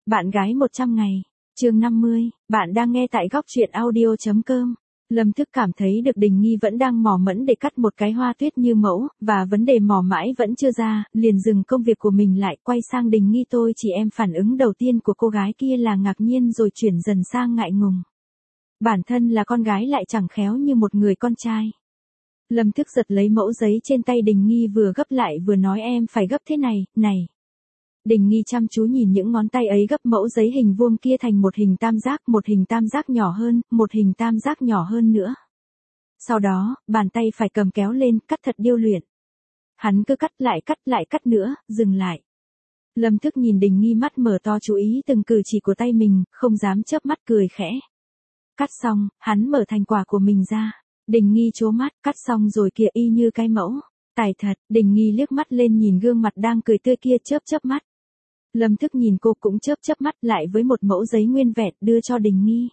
Bạn gái 100 ngày, chương 50, bạn đang nghe tại góc truyện audio.com. Lâm Thức cảm thấy được Đình Nghi vẫn đang mò mẫm để cắt một cái hoa tuyết như mẫu, và vấn đề mò mãi vẫn chưa ra, liền dừng công việc của mình lại, quay sang Đình Nghi. Tôi chỉ em phản ứng đầu tiên của cô gái kia là ngạc nhiên rồi chuyển dần sang ngại ngùng. Bản thân là con gái lại chẳng khéo như một người con trai. Lâm Thức giật lấy mẫu giấy trên tay Đình Nghi, vừa gấp lại vừa nói em phải gấp thế này, này. Đình Nghi chăm chú nhìn những ngón tay ấy gấp mẫu giấy hình vuông kia thành một hình tam giác, một hình tam giác nhỏ hơn, một hình tam giác nhỏ hơn nữa. Sau đó, bàn tay phải cầm kéo lên, cắt thật điêu luyện. Hắn cứ cắt lại cắt nữa, dừng lại. Lâm Thức nhìn Đình Nghi mắt mở to chú ý từng cử chỉ của tay mình, không dám chớp mắt, cười khẽ. Cắt xong, hắn mở thành quả của mình ra. Đình Nghi trố mắt, cắt xong rồi kìa, y như cái mẫu. Tài thật. Đình Nghi liếc mắt lên nhìn gương mặt đang cười tươi kia, chớp mắt. Lâm Thức nhìn cô cũng chớp mắt lại với một mẫu giấy nguyên vẹn đưa cho Đình Nghi.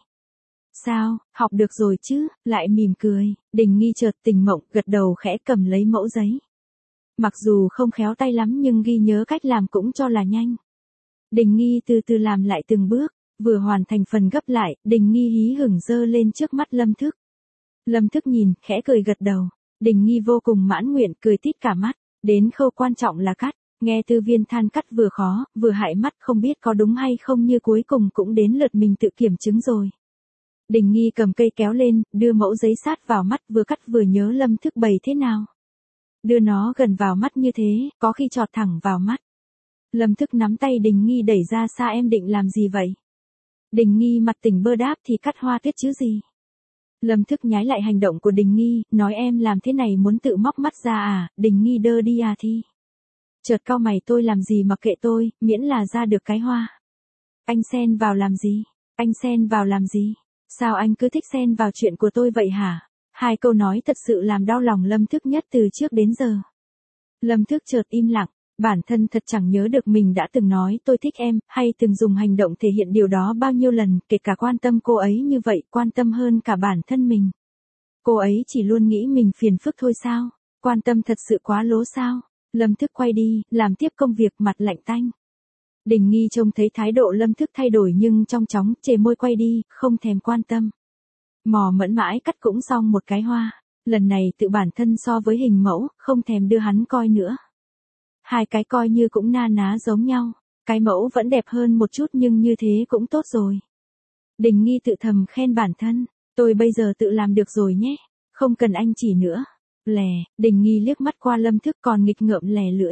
Sao, học được rồi chứ, lại mỉm cười. Đình Nghi chợt tỉnh mộng, gật đầu khẽ cầm lấy mẫu giấy. Mặc dù không khéo tay lắm nhưng ghi nhớ cách làm cũng cho là nhanh. Đình Nghi từ từ làm lại từng bước, vừa hoàn thành phần gấp lại, Đình Nghi hí hửng giơ lên trước mắt Lâm Thức. Lâm Thức nhìn, khẽ cười gật đầu. Đình Nghi vô cùng mãn nguyện, cười tít cả mắt. Đến khâu quan trọng là cắt. Nghe Tư Viên than cắt vừa khó, vừa hại mắt, không biết có đúng hay không, như cuối cùng cũng đến lượt mình tự kiểm chứng rồi. Đình Nghi cầm cây kéo lên, đưa mẫu giấy sát vào mắt, vừa cắt vừa nhớ Lâm Thức bày thế nào. Đưa nó gần vào mắt như thế, có khi chọt thẳng vào mắt. Lâm Thức nắm tay Đình Nghi đẩy ra xa. Em định làm gì vậy? Đình Nghi mặt tỉnh bơ đáp, thì cắt hoa tuyết chứ gì. Lâm Thức nhái lại hành động của Đình Nghi, nói em làm thế này muốn tự móc mắt ra à? Đình Nghi đơ đi à thì. Chợt cau mày, tôi làm gì mà kệ tôi, miễn là ra được cái hoa. Anh xen vào làm gì? Anh xen vào làm gì? Sao anh cứ thích xen vào chuyện của tôi vậy hả? Hai câu nói thật sự làm đau lòng Lâm Thức nhất từ trước đến giờ. Lâm Thức chợt im lặng, bản thân thật chẳng nhớ được mình đã từng nói tôi thích em, hay từng dùng hành động thể hiện điều đó bao nhiêu lần, kể cả quan tâm cô ấy như vậy, quan tâm hơn cả bản thân mình. Cô ấy chỉ luôn nghĩ mình phiền phức thôi sao? Quan tâm thật sự quá lố sao? Lâm Thức quay đi, làm tiếp công việc, mặt lạnh tanh. Đình Nghi trông thấy thái độ Lâm Thức thay đổi nhưng trong chóng, chề môi quay đi, không thèm quan tâm. Mò mẫm mãi cắt cũng xong một cái hoa. Lần này tự bản thân so với hình mẫu, không thèm đưa hắn coi nữa. Hai cái coi như cũng na ná giống nhau. Cái mẫu vẫn đẹp hơn một chút nhưng như thế cũng tốt rồi. Đình Nghi tự thầm khen bản thân. Tôi bây giờ tự làm được rồi nhé. Không cần anh chỉ nữa. Lè, Đình Nghi liếc mắt qua Lâm Thức còn nghịch ngợm lè lưỡi.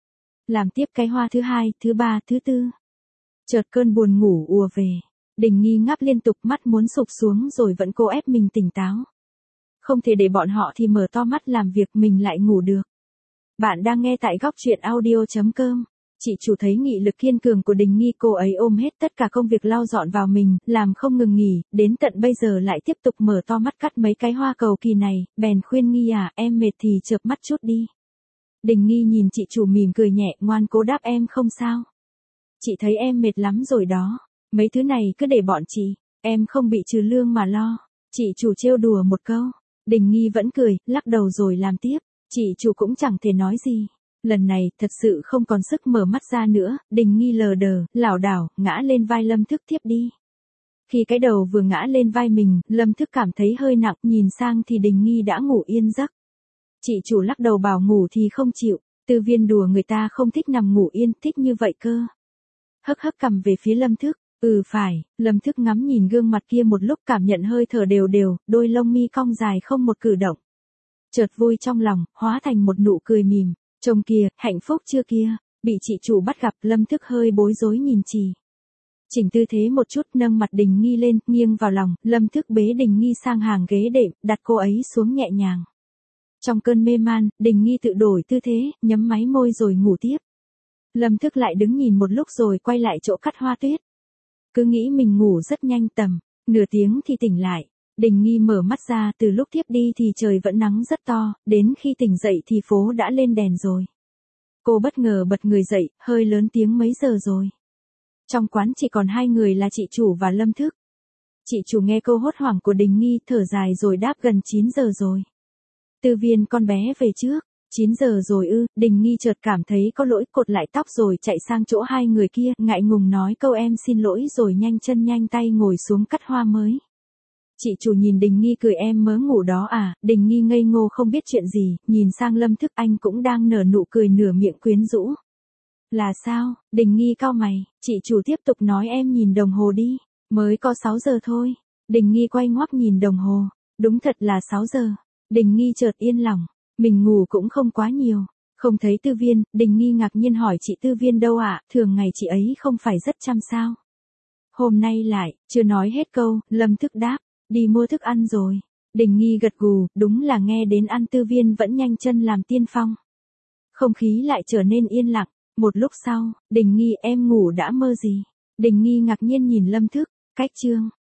Làm tiếp cái hoa thứ hai, thứ ba, thứ tư. Chợt cơn buồn ngủ ùa về. Đình Nghi ngáp liên tục, mắt muốn sụp xuống rồi vẫn cố ép mình tỉnh táo. Không thể để bọn họ thì mở to mắt làm việc mình lại ngủ được. Bạn đang nghe tại góc truyện audio.com. Chị chủ thấy nghị lực kiên cường của Đình Nghi, cô ấy ôm hết tất cả công việc lau dọn vào mình, làm không ngừng nghỉ, đến tận bây giờ lại tiếp tục mở to mắt cắt mấy cái hoa cầu kỳ này, bèn khuyên Nghi à, em mệt thì chợp mắt chút đi. Đình Nghi nhìn chị chủ mỉm cười nhẹ, ngoan cố đáp em không sao. Chị thấy em mệt lắm rồi đó, mấy thứ này cứ để bọn chị, em không bị trừ lương mà lo. Chị chủ trêu đùa một câu, Đình Nghi vẫn cười, lắc đầu rồi làm tiếp, chị chủ cũng chẳng thể nói gì. Lần này, thật sự không còn sức mở mắt ra nữa, Đình Nghi lờ đờ, lảo đảo, ngã lên vai Lâm Thức tiếp đi. Khi cái đầu vừa ngã lên vai mình, Lâm Thức cảm thấy hơi nặng, nhìn sang thì Đình Nghi đã ngủ yên giấc. Chị chủ lắc đầu bảo ngủ thì không chịu, Tư Viên đùa người ta không thích nằm ngủ yên, thích như vậy cơ. Hấc cầm về phía Lâm Thức, phải, Lâm Thức ngắm nhìn gương mặt kia một lúc, cảm nhận hơi thở đều đều, đôi lông mi cong dài không một cử động. Chợt vui trong lòng, hóa thành một nụ cười mỉm. Chồng kia, hạnh phúc chưa kia, bị chị chủ bắt gặp. Lâm Thức hơi bối rối nhìn chị. Chỉnh tư thế một chút, nâng mặt Đình Nghi lên, nghiêng vào lòng, Lâm Thức bế Đình Nghi sang hàng ghế đệm, đặt cô ấy xuống nhẹ nhàng. Trong cơn mê man, Đình Nghi tự đổi tư thế, nhắm máy môi rồi ngủ tiếp. Lâm Thức lại đứng nhìn một lúc rồi quay lại chỗ cắt hoa tuyết. Cứ nghĩ mình ngủ rất nhanh, tầm nửa tiếng thì tỉnh lại. Đình Nghi mở mắt ra, từ lúc tiếp đi thì trời vẫn nắng rất to, đến khi tỉnh dậy thì phố đã lên đèn rồi. Cô bất ngờ bật người dậy, hơi lớn tiếng mấy giờ rồi. Trong quán chỉ còn hai người là chị chủ và Lâm Thức. Chị chủ nghe câu hốt hoảng của Đình Nghi, thở dài rồi đáp gần 9 giờ rồi. Tư Viên con bé về trước, 9 giờ rồi ư? Đình Nghi chợt cảm thấy có lỗi, cột lại tóc rồi chạy sang chỗ hai người kia, ngại ngùng nói câu em xin lỗi rồi nhanh chân nhanh tay ngồi xuống cắt hoa mới. Chị chủ nhìn Đình Nghi cười, em mới ngủ đó à? Đình Nghi ngây ngô không biết chuyện gì, nhìn sang Lâm Thức, anh cũng đang nở nụ cười nửa miệng quyến rũ. Là sao? Đình Nghi cau mày, chị chủ tiếp tục nói, em nhìn đồng hồ đi, mới có 6 giờ thôi. Đình Nghi quay ngoắt nhìn đồng hồ, đúng thật là 6 giờ. Đình Nghi chợt yên lòng, mình ngủ cũng không quá nhiều. Không thấy Tư Viên, Đình Nghi ngạc nhiên hỏi, chị Tư Viên đâu ạ? Thường ngày chị ấy không phải rất chăm sao? Hôm nay lại, chưa nói hết câu, Lâm Thức đáp, đi mua thức ăn rồi. Đình Nghi gật gù, đúng là nghe đến ăn Tư Viên vẫn nhanh chân làm tiên phong. Không khí lại trở nên yên lặng. Một lúc sau, Đình Nghi, em ngủ đã mơ gì? Đình Nghi ngạc nhiên nhìn Lâm Thức, cách chương.